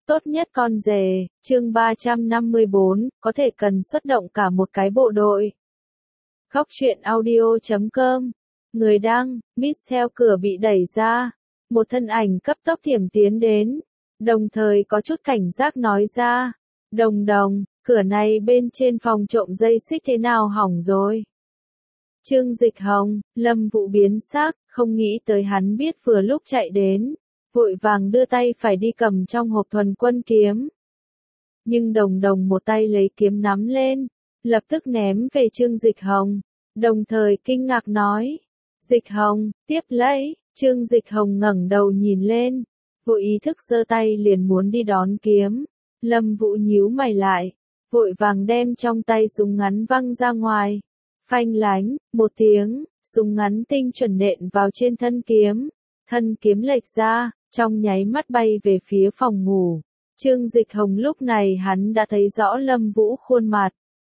Tốt nhất con rể, chương 354, có thể cần xuất động cả một cái bộ đội. Góc truyện audio.com. Người đăng, Miss theo cửa bị đẩy ra. Một thân ảnh cấp tốc thiểm tiến đến. Đồng thời có chút cảnh giác nói ra. Đồng đồng, cửa này bên trên phòng trộm dây xích thế nào hỏng rồi? Trương Dịch Hồng, Lâm Vũ biến sắc, không nghĩ tới hắn biết vừa lúc chạy đến. Vội vàng đưa tay phải đi cầm trong hộp thuần quân kiếm. Nhưng đồng đồng một tay lấy kiếm nắm lên, lập tức ném về Trương Dịch Hồng, đồng thời kinh ngạc nói. Dịch Hồng, tiếp lấy, Trương Dịch Hồng ngẩng đầu nhìn lên, vội ý thức giơ tay liền muốn đi đón kiếm. Lâm Vũ nhíu mày lại, vội vàng đem trong tay súng ngắn văng ra ngoài. Phanh lánh, một tiếng, súng ngắn tinh chuẩn nện vào trên thân kiếm lệch ra. Trong nháy mắt bay về phía phòng ngủ. Trương Dịch Hồng lúc này hắn đã thấy rõ Lâm Vũ khuôn mặt.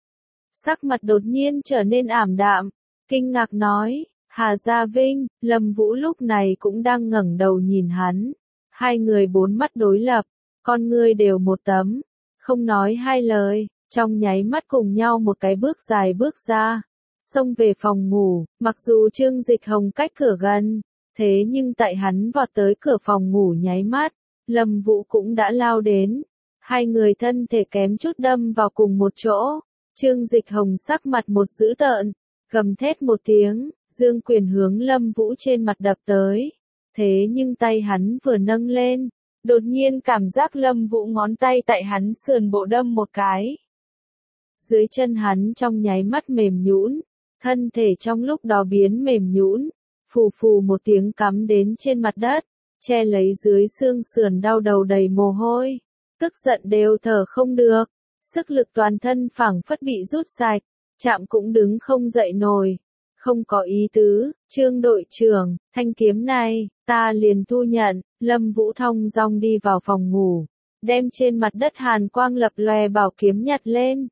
Sắc mặt đột nhiên trở nên ảm đạm, kinh ngạc nói, Hà Gia Vinh. Lâm Vũ lúc này cũng đang ngẩng đầu nhìn hắn. Hai người bốn mắt đối lập, con ngươi đều một tấm, không nói hai lời, trong nháy mắt cùng nhau một cái bước dài bước ra, xông về phòng ngủ. Mặc dù Trương Dịch Hồng cách cửa gần, thế nhưng tại hắn vọt tới cửa phòng ngủ nháy mắt, Lâm Vũ cũng đã lao đến. Hai người thân thể kém chút đâm vào cùng một chỗ. Trương Dịch Hồng sắc mặt một dữ tợn, gầm thét một tiếng, dương quyền hướng Lâm Vũ trên mặt đập tới. Thế nhưng tay hắn vừa nâng lên, đột nhiên cảm giác Lâm Vũ ngón tay tại hắn sườn bộ đâm một cái. Dưới chân hắn trong nháy mắt mềm nhũn, thân thể trong lúc đó biến mềm nhũn. Phù phù một tiếng cắm đến trên mặt đất, che lấy dưới xương sườn đau đầu đầy mồ hôi, tức giận đều thở không được, sức lực toàn thân phảng phất bị rút sạch, chạm cũng đứng không dậy nổi. Không có ý tứ, Trương đội trưởng, thanh kiếm này, ta liền thu nhận. Lâm Vũ thong dong đi vào phòng ngủ, đem trên mặt đất hàn quang lập lòe bảo kiếm nhặt lên.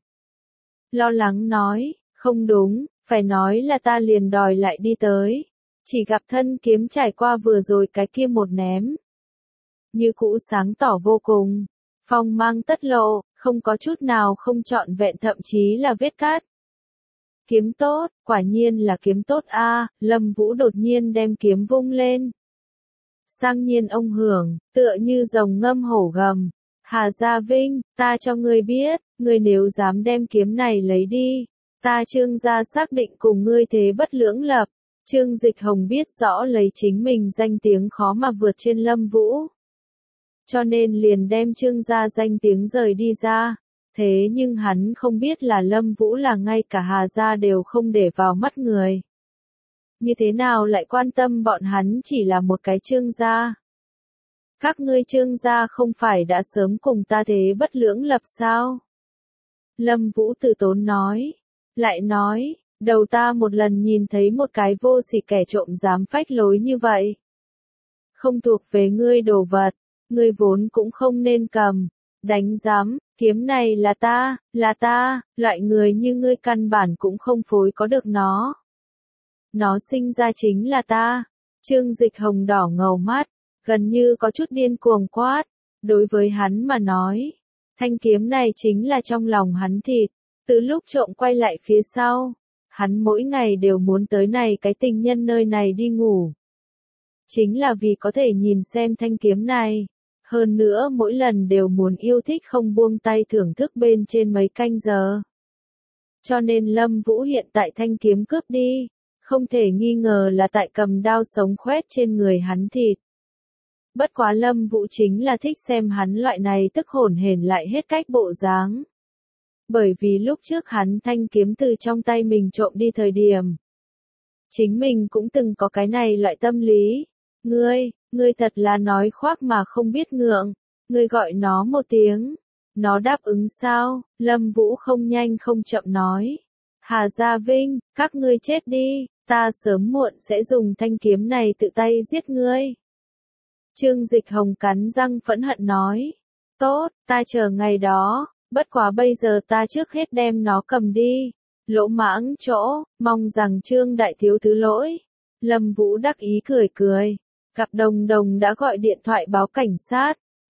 Lo lắng nói, không đúng, phải nói là ta liền đòi lại đi tới. Chỉ gặp thân kiếm trải qua vừa rồi cái kia một ném. Như cũ sáng tỏ vô cùng, phong mang tất lộ, không có chút nào không trọn vẹn thậm chí là vết cắt. Kiếm tốt, quả nhiên là kiếm tốt a. Lâm Vũ đột nhiên đem kiếm vung lên. Sang nhiên ông hưởng, tựa như rồng ngâm hổ gầm. Hà Gia Vinh, ta cho ngươi biết, ngươi nếu dám đem kiếm này lấy đi, ta Trương gia xác định cùng ngươi thế bất lưỡng lập. Trương Dịch Hồng biết rõ lấy chính mình danh tiếng khó mà vượt trên Lâm Vũ. Cho nên liền đem Trương gia danh tiếng rời đi ra. Thế nhưng hắn không biết là Lâm Vũ là ngay cả Hà gia đều không để vào mắt người. Như thế nào lại quan tâm bọn hắn chỉ là một cái Trương gia? Các ngươi Trương gia không phải đã sớm cùng ta thế bất lưỡng lập sao? Lâm Vũ từ tốn nói. Lại nói, đầu ta một lần nhìn thấy một cái vô sỉ kẻ trộm dám phách lối như vậy. Không thuộc về ngươi đồ vật, ngươi vốn cũng không nên cầm. Đánh giám, kiếm này là ta, loại người như ngươi căn bản cũng không phối có được nó. Nó sinh ra chính là ta. Trương Dịch Hồng đỏ ngầu mắt, gần như có chút điên cuồng quát. Đối với hắn mà nói, thanh kiếm này chính là trong lòng hắn thịt. Từ lúc trộm quay lại phía sau, hắn mỗi ngày đều muốn tới này cái tình nhân nơi này đi ngủ. Chính là vì có thể nhìn xem thanh kiếm này. Hơn nữa mỗi lần đều muốn yêu thích không buông tay thưởng thức bên trên mấy canh giờ. Cho nên Lâm Vũ hiện tại thanh kiếm cướp đi, không thể nghi ngờ là tại cầm đao sống khoét trên người hắn thịt. Bất quá Lâm Vũ chính là thích xem hắn loại này tức hổn hển lại hết cách bộ dáng. Bởi vì lúc trước hắn thanh kiếm từ trong tay mình trộm đi thời điểm. Chính mình cũng từng có cái này loại tâm lý. Ngươi thật là nói khoác mà không biết ngượng. Ngươi gọi nó một tiếng. Nó đáp ứng sao? Lâm Vũ không nhanh không chậm nói. Hà Gia Vinh, các ngươi chết đi, ta sớm muộn sẽ dùng thanh kiếm này tự tay giết ngươi. Trương Dịch Hồng cắn răng phẫn hận nói. Tốt, ta chờ ngày đó. Bất quá bây giờ ta trước hết đem nó cầm đi. Lỗ mãng chỗ, mong rằng Trương đại thiếu thứ lỗi. Lâm Vũ đắc ý cười cười. Gặp đồng đồng đã gọi điện thoại báo cảnh sát.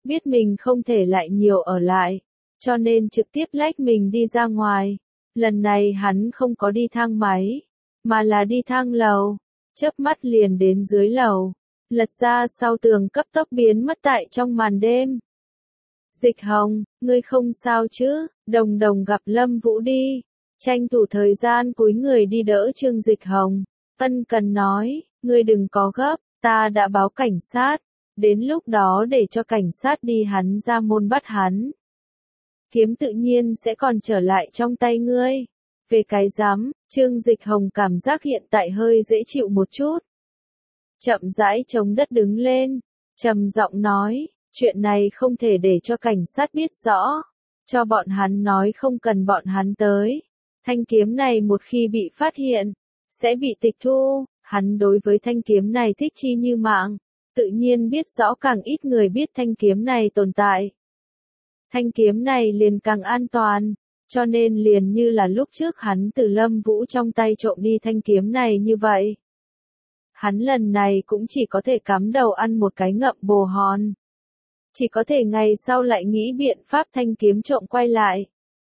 biết mình không thể lại nhiều ở lại, cho nên trực tiếp lách mình đi ra ngoài. Lần này hắn không có đi thang máy, mà là đi thang lầu, chớp mắt liền đến dưới lầu, lật ra sau tường cấp tốc biến mất tại trong màn đêm. Dịch Hồng, ngươi không sao chứ? Đồng Đồng gặp Lâm Vũ đi, tranh thủ thời gian cúi người đi đỡ Trương Dịch Hồng, ân cần nói, ngươi đừng có gấp, ta đã báo cảnh sát, đến lúc đó để cho cảnh sát đi hắn ra môn bắt hắn. Kiếm tự nhiên sẽ còn trở lại trong tay ngươi. Về cái giám, Trương Dịch Hồng cảm giác hiện tại hơi dễ chịu một chút. Chậm rãi chống đất đứng lên, trầm giọng nói, chuyện này không thể để cho cảnh sát biết rõ, cho bọn hắn nói không cần bọn hắn tới. Thanh kiếm này một khi bị phát hiện, sẽ bị tịch thu, hắn đối với thanh kiếm này thích chi như mạng, tự nhiên biết rõ càng ít người biết thanh kiếm này tồn tại. Thanh kiếm này liền càng an toàn, cho nên liền như là lúc trước hắn từ Lâm Vũ trong tay trộm đi thanh kiếm này như vậy. Hắn lần này cũng chỉ có thể cắm đầu ăn một cái ngậm bồ hòn. Chỉ có thể ngày sau lại nghĩ biện pháp thanh kiếm trộm quay lại.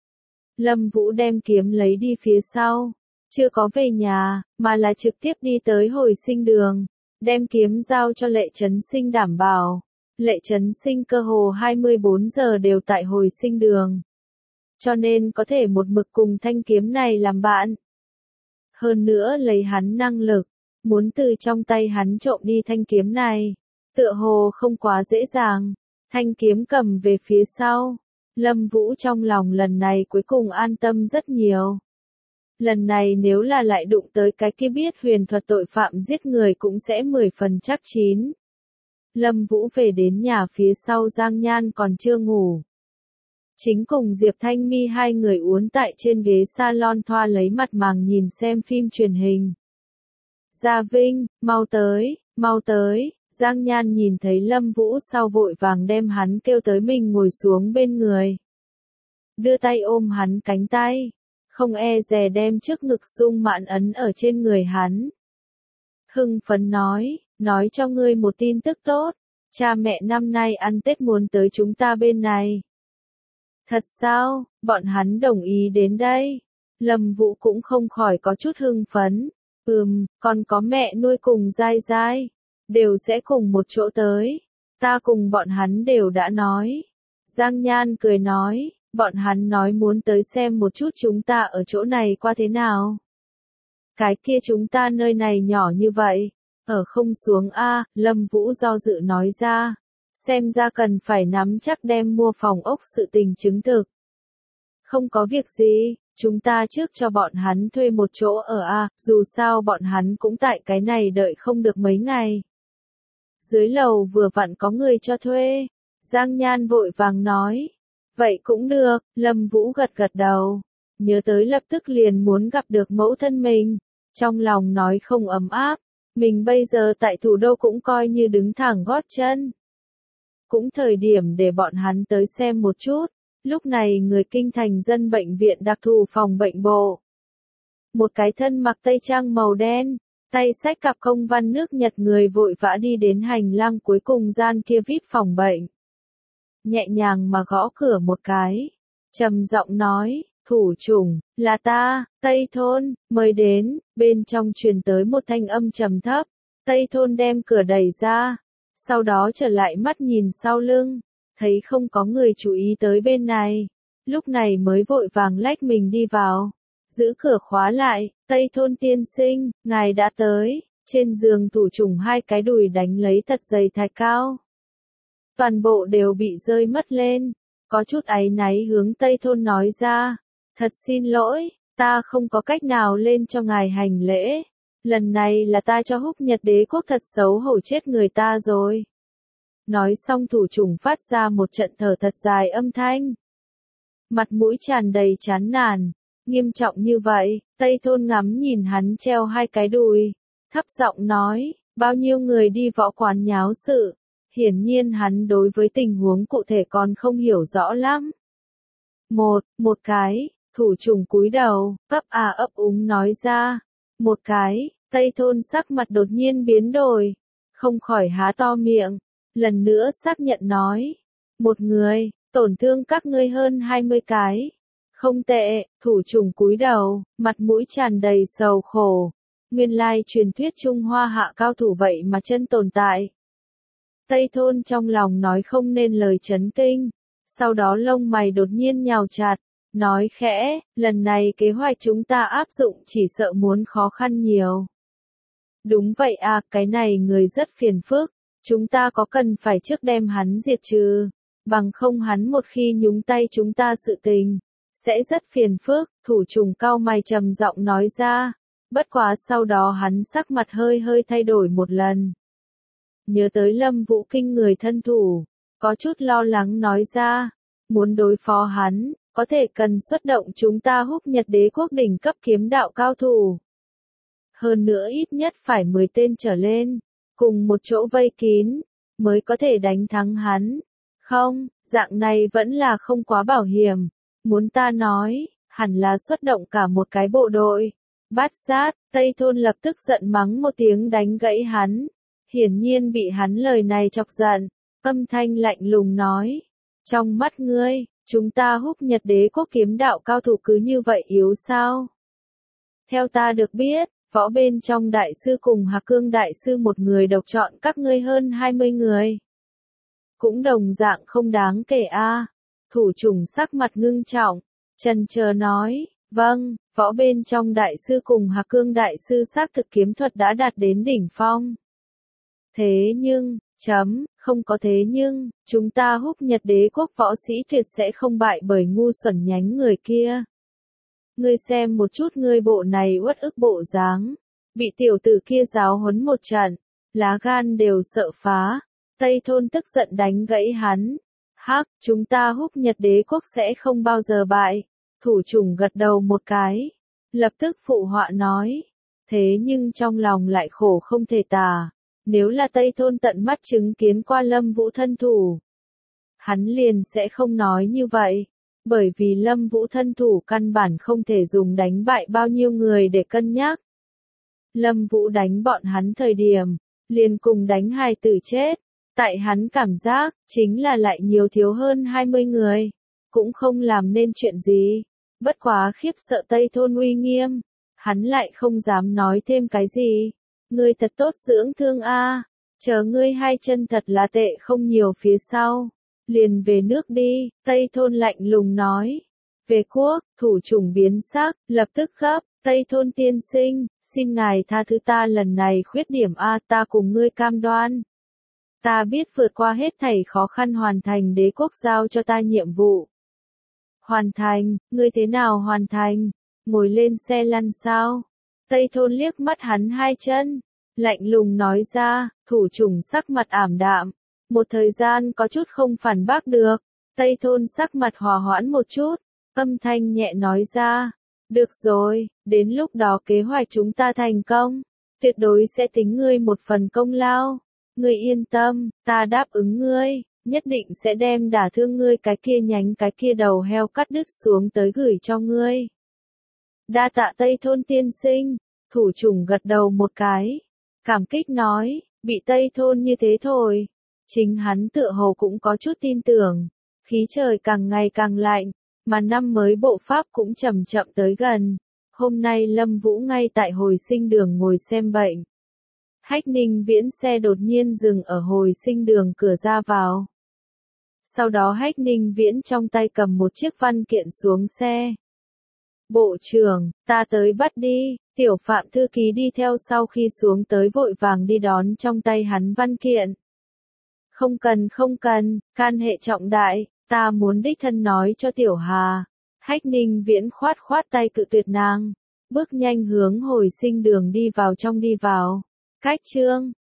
Lâm Vũ đem kiếm lấy đi phía sau, chưa có về nhà, mà là trực tiếp đi tới hồi sinh đường, đem kiếm giao cho Lệ Chấn Sinh đảm bảo. Lệ Chấn Sinh cơ hồ 24 giờ đều tại hồi sinh đường, cho nên có thể một mực cùng thanh kiếm này làm bạn. Hơn nữa lấy hắn năng lực, muốn từ trong tay hắn trộm đi thanh kiếm này, tựa hồ không quá dễ dàng. Thanh kiếm cầm về phía sau, Lâm Vũ trong lòng lần này cuối cùng an tâm rất nhiều. Lần này nếu là lại đụng tới cái kia biết huyền thuật tội phạm giết người cũng sẽ 10 phần chắc chín. Lâm Vũ về đến nhà phía sau Giang Nhan còn chưa ngủ. Chính cùng Diệp Thanh Mi hai người uốn tại trên ghế salon thoa lấy mặt màng nhìn xem phim truyền hình. Gia Vinh, mau tới, Giang Nhan nhìn thấy Lâm Vũ sau vội vàng đem hắn kêu tới mình ngồi xuống bên người. Đưa tay ôm hắn cánh tay, không e dè đem trước ngực sung mãn ấn ở trên người hắn. Hưng phấn nói cho ngươi một tin tức tốt, cha mẹ năm nay ăn Tết muốn tới chúng ta bên này. Thật sao, bọn hắn đồng ý đến đây. Lâm Vũ cũng không khỏi có chút hưng phấn. Còn có mẹ nuôi cùng Giai Giai, đều sẽ cùng một chỗ tới. Ta cùng bọn hắn đều đã nói. Giang Nhan cười nói, bọn hắn nói muốn tới xem một chút chúng ta ở chỗ này qua thế nào. Cái kia chúng ta nơi này nhỏ như vậy, ở không xuống a, Lâm Vũ do dự nói ra. Xem ra cần phải nắm chắc đem mua phòng ốc sự tình chứng thực. Không có việc gì, chúng ta trước cho bọn hắn thuê một chỗ ở a, dù sao bọn hắn cũng tại cái này đợi không được mấy ngày. Dưới lầu vừa vặn có người cho thuê. Giang Nhan vội vàng nói. Vậy cũng được, Lâm Vũ gật gật đầu. Nhớ tới lập tức liền muốn gặp được mẫu thân mình. Trong lòng nói không ấm áp. Mình bây giờ tại thủ đô cũng coi như đứng thẳng gót chân. Cũng thời điểm để bọn hắn tới xem một chút. Lúc này người kinh thành dân bệnh viện đặc thù phòng bệnh bộ. Một cái thân mặc tây trang màu đen, tay xách cặp công văn nước Nhật người vội vã đi đến hành lang cuối cùng gian kia VIP phòng bệnh. Nhẹ nhàng mà gõ cửa một cái, trầm giọng nói, thủ chủng, là ta, Tây Thôn, mời đến, bên trong truyền tới một thanh âm trầm thấp. Tây Thôn đem cửa đẩy ra, sau đó trở lại mắt nhìn sau lưng, thấy không có người chú ý tới bên này, lúc này mới vội vàng lách mình đi vào, giữ cửa khóa lại. Tây Thôn tiên sinh, ngài đã tới. Trên giường thủ chủng hai cái đùi đánh lấy thật dày thạch cao, toàn bộ đều bị rơi mất lên, có chút áy náy hướng Tây Thôn nói ra, thật xin lỗi, ta không có cách nào lên cho ngài hành lễ, lần này là ta cho Húc Nhật Đế quốc thật xấu hổ chết người ta rồi. Nói xong thủ chủng phát ra một trận thở thật dài âm thanh, mặt mũi tràn đầy chán nản. Nghiêm trọng như vậy, Tây Thôn ngắm nhìn hắn treo hai cái đùi, thấp giọng nói, bao nhiêu người đi võ quán nháo sự. Hiển nhiên hắn đối với tình huống cụ thể còn không hiểu rõ lắm. Một cái, thủ chủng cúi đầu, ấp úng nói ra. Một cái, Tây Thôn sắc mặt đột nhiên biến đổi, không khỏi há to miệng, lần nữa xác nhận nói. Một người, tổn thương các ngươi hơn 20 cái. Không tệ, thủ trùng cúi đầu, mặt mũi tràn đầy sầu khổ. Nguyên lai truyền thuyết Trung Hoa hạ cao thủ vậy mà chân tồn tại. Tây Thôn trong lòng nói không nên lời chấn kinh. Sau đó lông mày đột nhiên nhào chặt, nói khẽ, lần này kế hoạch chúng ta áp dụng chỉ sợ muốn khó khăn nhiều. Đúng vậy à, cái này người rất phiền phức, chúng ta có cần phải trước đem hắn diệt trừ, bằng không hắn một khi nhúng tay chúng ta sự tình, sẽ rất phiền phức, thủ trùng cao mày trầm giọng nói ra, bất quá sau đó hắn sắc mặt hơi hơi thay đổi một lần. Nhớ tới Lâm Vũ kinh người thân thủ, có chút lo lắng nói ra, muốn đối phó hắn, có thể cần xuất động chúng ta Húc Nhật Đế quốc đỉnh cấp kiếm đạo cao thủ. Hơn nữa ít nhất phải 10 tên trở lên, cùng một chỗ vây kín, mới có thể đánh thắng hắn. Không, dạng này vẫn là không quá bảo hiểm. Muốn ta nói, hẳn là xuất động cả một cái bộ đội. Bát Sát, Tây Thôn lập tức giận mắng một tiếng đánh gãy hắn. Hiển nhiên bị hắn lời này chọc giận, âm thanh lạnh lùng nói. Trong mắt ngươi, chúng ta Húc Nhật Đế quốc kiếm đạo cao thủ cứ như vậy yếu sao? Theo ta được biết, võ bên trong đại sư cùng Hạc Cương đại sư một người độc chọn các ngươi hơn 20 người. Cũng đồng dạng không đáng kể a. Thủ trùng sắc mặt ngưng trọng, chần chờ nói, vâng, võ bên trong đại sư cùng Hạc Cương đại sư xác thực kiếm thuật đã đạt đến đỉnh phong. Thế nhưng, không có thế nhưng, chúng ta Húc Nhật Đế quốc võ sĩ tuyệt sẽ không bại bởi ngu xuẩn nhánh người kia. Ngươi xem một chút ngươi bộ này uất ức bộ dáng, bị tiểu tử kia giáo huấn một trận, lá gan đều sợ phá. Tây Thôn tức giận đánh gãy hắn. Hắc, chúng ta Húc Nhật Đế quốc sẽ không bao giờ bại. Thủ trùng gật đầu một cái, lập tức phụ họa nói. Thế nhưng trong lòng lại khổ không thể tả. Nếu là Tây Thôn tận mắt chứng kiến qua Lâm Vũ thân thủ, hắn liền sẽ không nói như vậy. Bởi vì Lâm Vũ thân thủ căn bản không thể dùng đánh bại bao nhiêu người để cân nhắc. Lâm Vũ đánh bọn hắn thời điểm, liền cùng đánh hài tử chết. Tại hắn cảm giác, chính là lại nhiều thiếu hơn 20 người. Cũng không làm nên chuyện gì. Bất quá khiếp sợ Tây Thôn uy nghiêm. Hắn lại không dám nói thêm cái gì. Ngươi thật tốt dưỡng thương a, chờ ngươi hai chân thật là tệ không nhiều phía sau. Liền về nước đi, Tây Thôn lạnh lùng nói. Về quốc, thủ trùng biến sắc, lập tức gấp, Tây Thôn tiên sinh, xin ngài tha thứ ta lần này khuyết điểm a, ta cùng ngươi cam đoan. Ta biết vượt qua hết thảy khó khăn hoàn thành đế quốc giao cho ta nhiệm vụ. Hoàn thành, ngươi thế nào hoàn thành? Ngồi lên xe lăn sao? Tây Thôn liếc mắt hắn hai chân, lạnh lùng nói ra, thủ trùng sắc mặt ảm đạm. Một thời gian có chút không phản bác được, Tây Thôn sắc mặt hòa hoãn một chút, âm thanh nhẹ nói ra, được rồi, đến lúc đó kế hoạch chúng ta thành công, tuyệt đối sẽ tính ngươi một phần công lao, ngươi yên tâm, ta đáp ứng ngươi, nhất định sẽ đem đả thương ngươi cái kia nhánh cái kia đầu heo cắt đứt xuống tới gửi cho ngươi. Đa tạ Tây Thôn tiên sinh, thủ trùng gật đầu một cái, cảm kích nói, bị Tây Thôn như thế thôi. Chính hắn tựa hồ cũng có chút tin tưởng, khí trời càng ngày càng lạnh, mà năm mới bộ pháp cũng chậm chậm tới gần. Hôm nay Lâm Vũ ngay tại hồi sinh đường ngồi xem bệnh. Hách Ninh Viễn xe đột nhiên dừng ở hồi sinh đường cửa ra vào. Sau đó Hách Ninh Viễn trong tay cầm một chiếc văn kiện xuống xe. Bộ trưởng, ta tới bắt đi, tiểu Phạm thư ký đi theo sau khi xuống tới vội vàng đi đón trong tay hắn văn kiện. Không cần, can hệ trọng đại, ta muốn đích thân nói cho tiểu Hà. Hách Ninh Viễn khoát tay cự tuyệt nàng, bước nhanh hướng hồi sinh đường đi vào trong đi vào. Cách chương